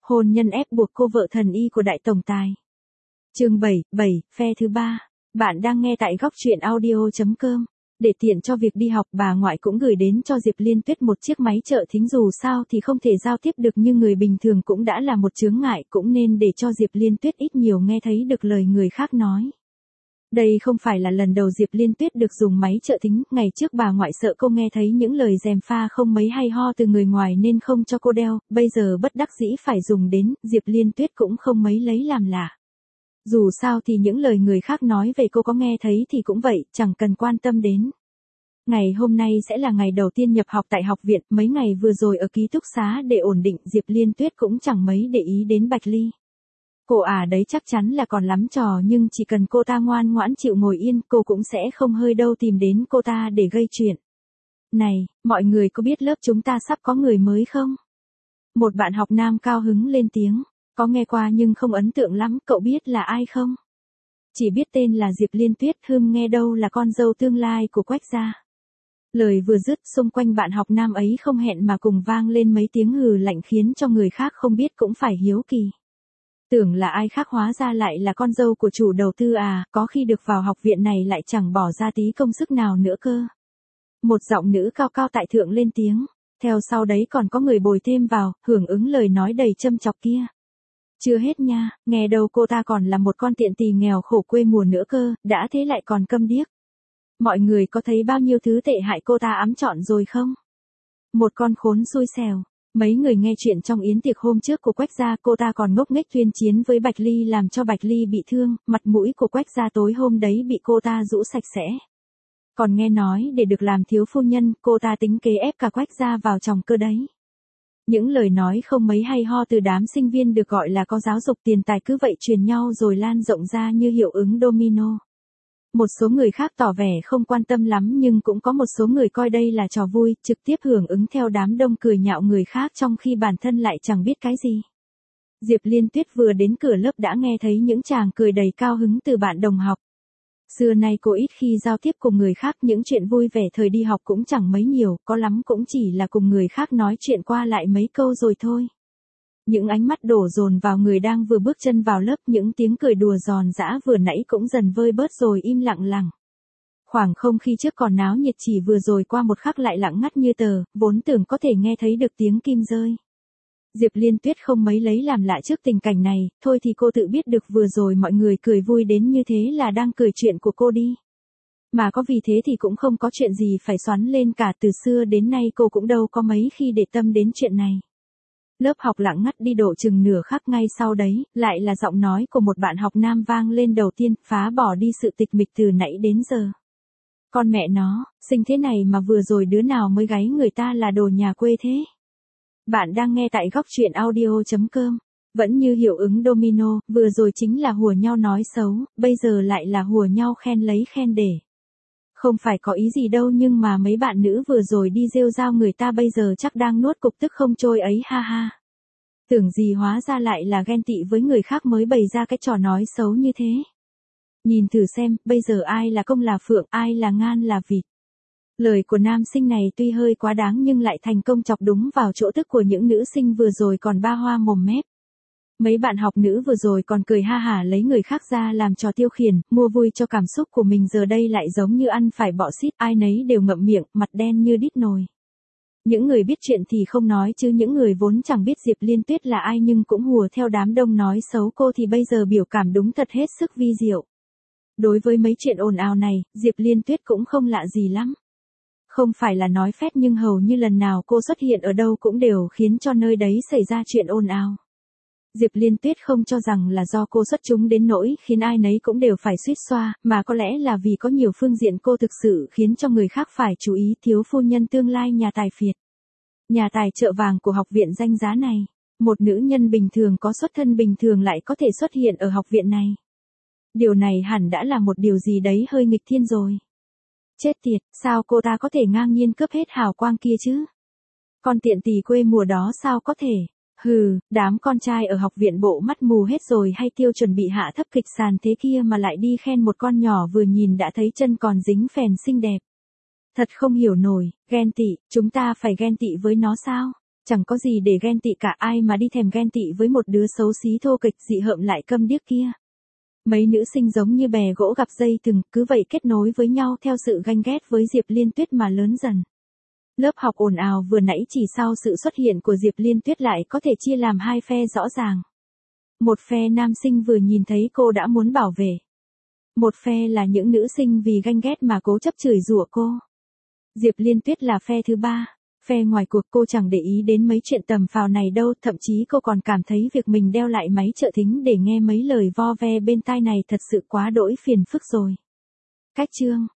Hôn nhân ép buộc cô vợ thần y của đại tổng tài. Chương 7, phe thứ 3. Bạn đang nghe tại góc truyện audio.com. Để tiện cho việc đi học, bà ngoại cũng gửi đến cho Diệp Liên Tuyết một chiếc máy trợ thính, dù sao thì không thể giao tiếp được như người bình thường cũng đã là một chướng ngại, cũng nên để cho Diệp Liên Tuyết ít nhiều nghe thấy được lời người khác nói. Đây không phải là lần đầu Diệp Liên Tuyết được dùng máy trợ thính, ngày trước bà ngoại sợ cô nghe thấy những lời gièm pha không mấy hay ho từ người ngoài nên không cho cô đeo, bây giờ bất đắc dĩ phải dùng đến, Diệp Liên Tuyết cũng không mấy lấy làm lạ. Dù sao thì những lời người khác nói về cô có nghe thấy thì cũng vậy, chẳng cần quan tâm đến. Ngày hôm nay sẽ là ngày đầu tiên nhập học tại học viện, mấy ngày vừa rồi ở ký túc xá để ổn định, Diệp Liên Tuyết cũng chẳng mấy để ý đến Bạch Ly. Cô đấy chắc chắn là còn lắm trò, nhưng chỉ cần cô ta ngoan ngoãn chịu ngồi yên, cô cũng sẽ không hơi đâu tìm đến cô ta để gây chuyện. Này, mọi người có biết lớp chúng ta sắp có người mới không? Một bạn học nam cao hứng lên tiếng. Có nghe qua nhưng không ấn tượng lắm, cậu biết là ai không? Chỉ biết tên là Diệp Liên Tuyết, nghe đâu là con dâu tương lai của Quách gia. Lời vừa dứt, xung quanh bạn học nam ấy không hẹn mà cùng vang lên mấy tiếng hừ lạnh khiến cho người khác không biết cũng phải hiếu kỳ. Tưởng là ai khác hóa ra lại là con dâu của chủ đầu tư à, có khi được vào học viện này lại chẳng bỏ ra tí công sức nào nữa cơ. Một giọng nữ cao cao tại thượng lên tiếng, theo sau đấy còn có người bồi thêm vào, hưởng ứng lời nói đầy châm chọc kia. Chưa hết nha, nghe đâu cô ta còn là một con tiện tỳ nghèo khổ quê mùa nữa cơ, đã thế lại còn câm điếc. Mọi người có thấy bao nhiêu thứ tệ hại cô ta ẵm trọn rồi không? Một con khốn xui xẻo. Mấy người nghe chuyện trong yến tiệc hôm trước của Quách gia, cô ta còn ngốc nghếch tuyên chiến với Bạch Ly làm cho Bạch Ly bị thương, mặt mũi của Quách gia tối hôm đấy bị cô ta rũ sạch sẽ. Còn nghe nói để được làm thiếu phu nhân, cô ta tính kế ép cả Quách gia vào chồng cơ đấy. Những lời nói không mấy hay ho từ đám sinh viên được gọi là có giáo dục tiền tài cứ vậy truyền nhau rồi lan rộng ra như hiệu ứng domino. Một số người khác tỏ vẻ không quan tâm lắm nhưng cũng có một số người coi đây là trò vui, trực tiếp hưởng ứng theo đám đông cười nhạo người khác trong khi bản thân lại chẳng biết cái gì. Diệp Liên Tuyết vừa đến cửa lớp đã nghe thấy những tràng cười đầy cao hứng từ bạn đồng học. Xưa nay cô ít khi giao tiếp cùng người khác, những chuyện vui vẻ thời đi học cũng chẳng mấy nhiều, có lắm cũng chỉ là cùng người khác nói chuyện qua lại mấy câu rồi thôi. Những ánh mắt đổ dồn vào người đang vừa bước chân vào lớp, những tiếng cười đùa giòn giã vừa nãy cũng dần vơi bớt rồi im lặng lặng. Khoảng không khí trước còn náo nhiệt chỉ vừa rồi qua một khắc lại lặng ngắt như tờ, vốn tưởng có thể nghe thấy được tiếng kim rơi. Diệp Liên Tuyết không mấy lấy làm lạ trước tình cảnh này, thôi thì cô tự biết được vừa rồi mọi người cười vui đến như thế là đang cười chuyện của cô đi. Mà có vì thế thì cũng không có chuyện gì phải xoắn lên cả, từ xưa đến nay cô cũng đâu có mấy khi để tâm đến chuyện này. Lớp học lặng ngắt đi độ chừng nửa khắc, ngay sau đấy, lại là giọng nói của một bạn học nam vang lên đầu tiên, phá bỏ đi sự tịch mịch từ nãy đến giờ. Con mẹ nó, xinh thế này mà vừa rồi đứa nào mới gáy người ta là đồ nhà quê thế? Bạn đang nghe tại góc truyện audio.com. Vẫn như hiệu ứng domino, vừa rồi chính là hùa nhau nói xấu, bây giờ lại là hùa nhau khen lấy khen để. Không phải có ý gì đâu nhưng mà mấy bạn nữ vừa rồi đi rêu rao người ta bây giờ chắc đang nuốt cục tức không trôi ấy, ha ha. Tưởng gì hóa ra lại là ghen tị với người khác mới bày ra cái trò nói xấu như thế. Nhìn thử xem, bây giờ ai là công là phượng, ai là ngan là vịt. Lời của nam sinh này tuy hơi quá đáng nhưng lại thành công chọc đúng vào chỗ tức của những nữ sinh vừa rồi còn ba hoa mồm mép. Mấy bạn học nữ vừa rồi còn cười ha hả lấy người khác ra làm trò tiêu khiển, mua vui cho cảm xúc của mình, giờ đây lại giống như ăn phải bọ xít, ai nấy đều ngậm miệng, mặt đen như đít nồi. Những người biết chuyện thì không nói chứ những người vốn chẳng biết Diệp Liên Tuyết là ai nhưng cũng hùa theo đám đông nói xấu cô thì bây giờ biểu cảm đúng thật hết sức vi diệu. Đối với mấy chuyện ồn ào này, Diệp Liên Tuyết cũng không lạ gì lắm. Không phải là nói phét nhưng hầu như lần nào cô xuất hiện ở đâu cũng đều khiến cho nơi đấy xảy ra chuyện ồn ào. Diệp Liên Tuyết không cho rằng là do cô xuất chúng đến nỗi khiến ai nấy cũng đều phải suýt xoa, mà có lẽ là vì có nhiều phương diện cô thực sự khiến cho người khác phải chú ý, thiếu phu nhân tương lai nhà tài phiệt. Nhà tài chợ vàng của học viện danh giá này, một nữ nhân bình thường có xuất thân bình thường lại có thể xuất hiện ở học viện này. Điều này hẳn đã là một điều gì đấy hơi nghịch thiên rồi. Chết tiệt, sao cô ta có thể ngang nhiên cướp hết hào quang kia chứ? Con tiện tỳ quê mùa đó sao có thể? Hừ, đám con trai ở học viện bộ mắt mù hết rồi hay Tiêu chuẩn bị hạ thấp kịch sàn thế kia mà lại đi khen một con nhỏ vừa nhìn đã thấy chân còn dính phèn xinh đẹp. Thật không hiểu nổi, ghen tị, chúng ta phải ghen tị với nó sao? Chẳng có gì để ghen tị cả, ai mà đi thèm ghen tị với một đứa xấu xí thô kịch dị hợm lại câm điếc kia. Mấy nữ sinh giống như bè gỗ gặp dây thừng, cứ vậy kết nối với nhau theo sự ganh ghét với Diệp Liên Tuyết mà lớn dần. Lớp học ồn ào vừa nãy chỉ sau sự xuất hiện của Diệp Liên Tuyết lại có thể chia làm hai phe rõ ràng. Một phe nam sinh vừa nhìn thấy cô đã muốn bảo vệ. Một phe là những nữ sinh vì ganh ghét mà cố chấp chửi rủa cô. Diệp Liên Tuyết là phe thứ ba. Phe ngoài cuộc, cô chẳng để ý đến mấy chuyện tầm phào này đâu, thậm chí cô còn cảm thấy việc mình đeo lại máy trợ thính để nghe mấy lời vo ve bên tai này thật sự quá đỗi phiền phức rồi. Cách chương